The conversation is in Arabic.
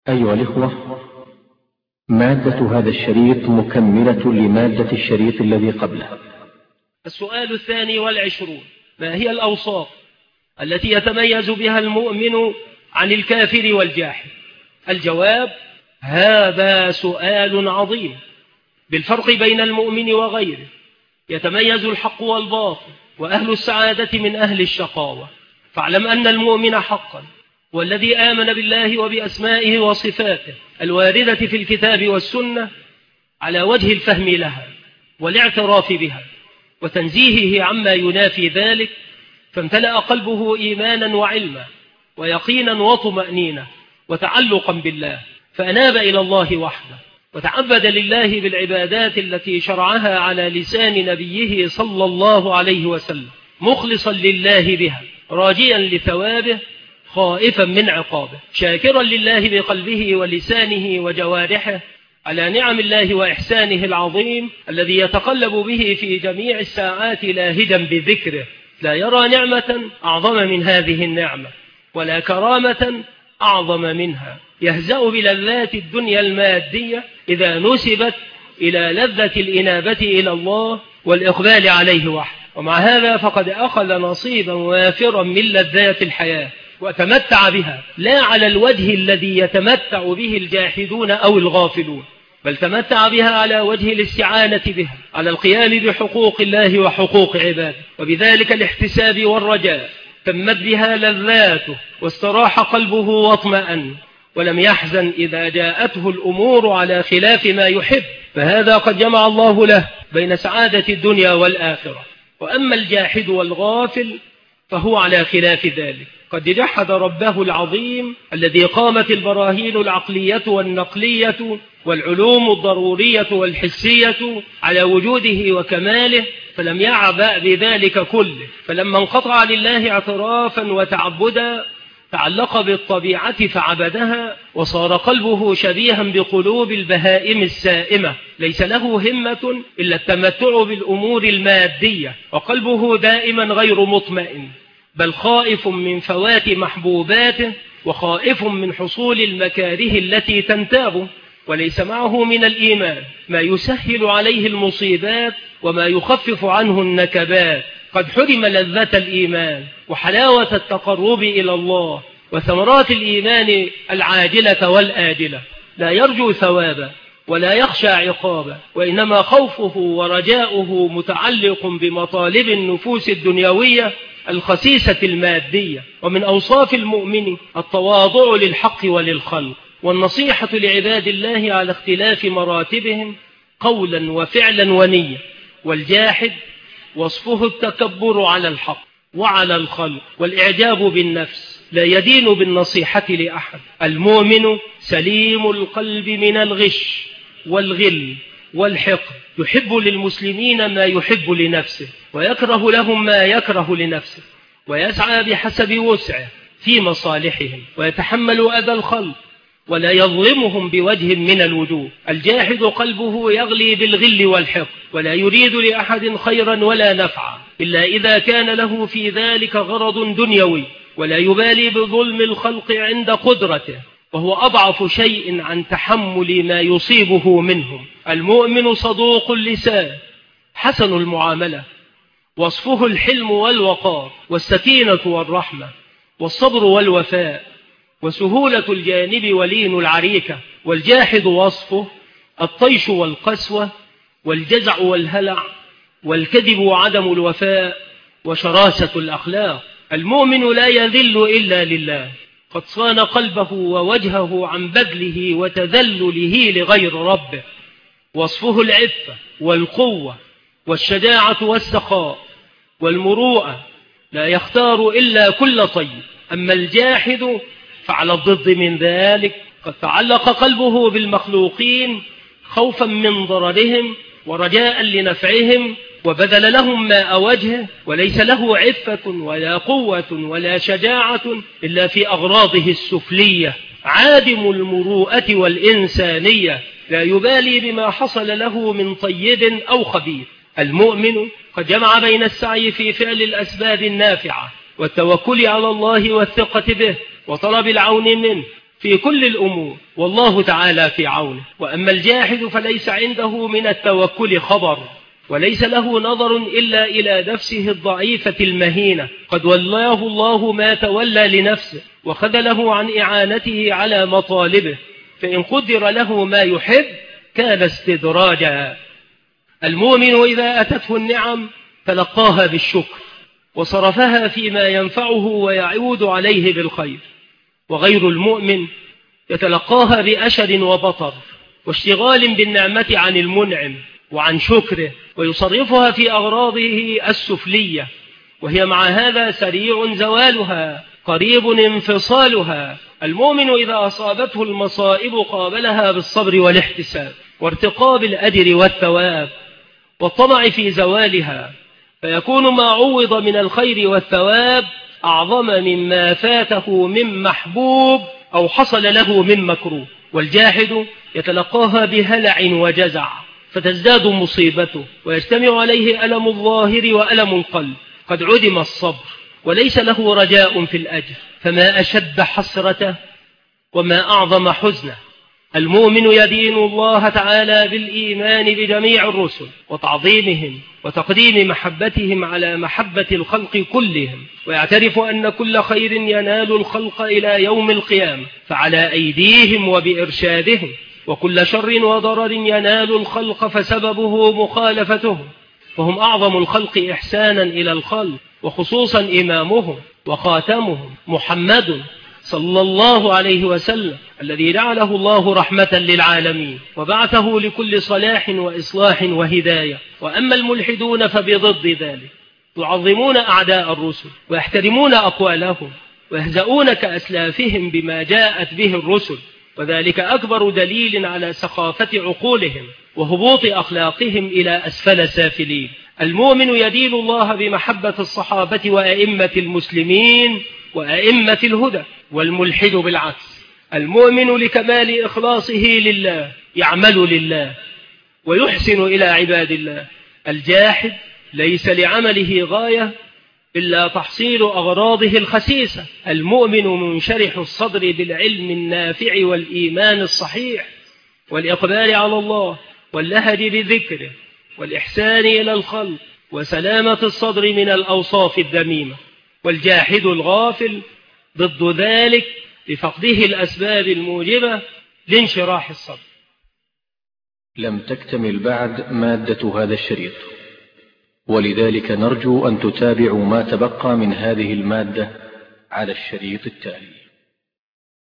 أيها الإخوة، مادة هذا الشريط مكملة لمادة الشريط الذي قبله. السؤال 22: ما هي الأوصاف التي يتميز بها المؤمن عن الكافر والجاحد؟ الجواب: هذا سؤال عظيم. بالفرق بين المؤمن وغيره يتميز الحق والباطل، وأهل السعادة من أهل الشقاوة. فاعلم أن المؤمن حقا والذي آمن بالله وبأسمائه وصفاته الواردة في الكتاب والسنة على وجه الفهم لها والاعتراف بها وتنزيهه عما ينافي ذلك، فامتلأ قلبه إيمانا وعلما ويقينا وطمأنينة وتعلقا بالله، فأناب إلى الله وحده وتعبد لله بالعبادات التي شرعها على لسان نبيه صلى الله عليه وسلم، مخلصا لله بها، راجيا لثوابه، خائفا من عقابه، شاكرا لله بقلبه ولسانه وجوارحه على نعم الله وإحسانه العظيم الذي يتقلب به في جميع الساعات لاهجا بذكره، لا يرى نعمة أعظم من هذه النعمة ولا كرامة أعظم منها، يهزأ بلذات الدنيا المادية إذا نسبت إلى لذة الإنابة إلى الله والإقبال عليه وحده. ومع هذا فقد أخذ نصيبا وافرا من لذات الحياة وتمتع بها، لا على الوجه الذي يتمتع به الجاحدون أو الغافلون، بل تمتع بها على وجه الاستعانة بها على القيام بحقوق الله وحقوق عباده، وبذلك الاحتساب والرجاء تمت بها لذاته واستراح قلبه واطمأن، ولم يحزن إذا جاءته الأمور على خلاف ما يحب، فهذا قد جمع الله له بين سعادة الدنيا والآخرة. وأما الجاحد والغافل فهو على خلاف ذلك، قد جحد ربه العظيم الذي قامت البراهين العقلية والنقلية والعلوم الضرورية والحسية على وجوده وكماله، فلم يعبأ بذلك كله، فلما انقطع لله اعترافا وتعبدا تعلق بالطبيعة فعبدها، وصار قلبه شبيها بقلوب البهائم السائمة، ليس له همة إلا التمتع بالأمور المادية، وقلبه دائما غير مطمئن، بل خائف من فوات محبوباته وخائف من حصول المكاره التي تنتابه، وليس معه من الإيمان ما يسهل عليه المصيبات وما يخفف عنه النكبات. قد حرم لذة الإيمان وحلاوة التقرب إلى الله وثمرات الإيمان العاجلة والآجلة، لا يرجو ثوابا ولا يخشى عقابا، وإنما خوفه ورجاؤه متعلق بمطالب النفوس الدنيوية الخسيسة المادية. ومن أوصاف المؤمن التواضع للحق وللخلق، والنصيحة لعباد الله على اختلاف مراتبهم قولا وفعلا ونية. والجاحد وصفه التكبر على الحق وعلى الخلق والإعجاب بالنفس، لا يدين بالنصيحة لأحد. المؤمن سليم القلب من الغش والغل والحقد، يحب للمسلمين ما يحب لنفسه ويكره لهم ما يكره لنفسه، ويسعى بحسب وسعه في مصالحهم، ويتحمل أذى الخلق ولا يظلمهم بوجه من الوجوه. الجاحد قلبه يغلي بالغل والحقد، ولا يريد لأحد خيرا ولا نفعا إلا إذا كان له في ذلك غرض دنيوي، ولا يبالي بظلم الخلق عند قدرته، وهو أضعف شيء عن تحمل ما يصيبه منهم. المؤمن صدوق اللسان حسن المعاملة، وصفه الحلم والوقار والسكينة والرحمة والصبر والوفاء وسهولة الجانب ولين العريكة. والجاحد وصفه الطيش والقسوة والجزع والهلع والكذب وعدم الوفاء وشراسة الأخلاق. المؤمن لا يذل إلا لله، قد صان قلبه ووجهه عن بذله وتذلله لغير ربه. وصفه العفة والقوة والشجاعة والسخاء والمروءة، لا يختار إلا كل طيب. أما الجاحد فعلى الضد من ذلك، قد تعلق قلبه بالمخلوقين خوفا من ضررهم ورجاء لنفعهم، وبذل لهم ماء وجهه، وليس له عفة ولا قوة ولا شجاعة إلا في أغراضه السفلية. عادم المروءة والإنسانية، لا يبالي بما حصل له من طيب أو خبيث. المؤمن قد جمع بين السعي في فعل الأسباب النافعة والتوكل على الله والثقة به وطلب العون منه، في كل الأمور، والله تعالى في عونه. وأما الجاحد فليس عنده من التوكل خبر، وليس له نظر إلا إلى نفسه الضعيفة المهينة، قد ولاه الله ما تولى لنفسه وخذله عن إعانته على مطالبه، فإن قدر له ما يحب كان استدراجا. المؤمن إذا أتته النعم تلقاها بالشكر وصرفها فيما ينفعه ويعود عليه بالخير، وغير المؤمن يتلقاها بأشر وبطر واشتغال بالنعمة عن المنعم وعن شكره، ويصرفها في أغراضه السفلية، وهي مع هذا سريع زوالها قريب انفصالها. المؤمن إذا أصابته المصائب قابلها بالصبر والاحتساب وارتقاب الأجر والثواب والطمع في زوالها، فيكون ما عوض من الخير والثواب أعظم مما فاته من محبوب أو حصل له من مكروه. والجاحد يتلقاها بهلع وجزع فتزداد مصيبته ويجتمع عليه ألم الظاهر وألم القلب، قد عدم الصبر وليس له رجاء في الأجر، فما أشد حسرته وما أعظم حزنه. المؤمن يدين الله تعالى بالإيمان بجميع الرسل وتعظيمهم وتقديم محبتهم على محبة الخلق كلهم، ويعترف أن كل خير ينال الخلق إلى يوم القيامة فعلى أيديهم وبإرشادهم، وكل شر وضرر ينال الخلق فسببه مخالفتهم، فهم أعظم الخلق إحسانا إلى الخلق، وخصوصا إمامهم وخاتمهم محمد صلى الله عليه وسلم، الذي جعله الله رحمة للعالمين وبعثه لكل صلاح وإصلاح وهداية. وأما الملحدون فبضد ذلك يعظمون أعداء الرسل ويحترمون أقوالهم ويهزؤون كأسلافهم بما جاءت به الرسل، وذلك أكبر دليل على سخافة عقولهم وهبوط أخلاقهم إلى أسفل سافلين. المؤمن يدين الله بمحبة الصحابة وأئمة المسلمين وأئمة الهدى، والملحد بالعكس، المؤمن لكمال إخلاصه لله يعمل لله ويحسن إلى عباد الله. الجاحد ليس لعمله غاية إلا تحصيل أغراضه الخسيسة. المؤمن منشرح الصدر بالعلم النافع والإيمان الصحيح والإقبال على الله واللهج بذكره والإحسان إلى الخلق وسلامة الصدر من الأوصاف الذميمة. والجاحد الغافل ضد ذلك لفقده الأسباب الموجبة لانشراح الصدر. لم تكتمل بعد مادة هذا الشريط، ولذلك نرجو أن تتابعوا ما تبقى من هذه المادة على الشريط التالي.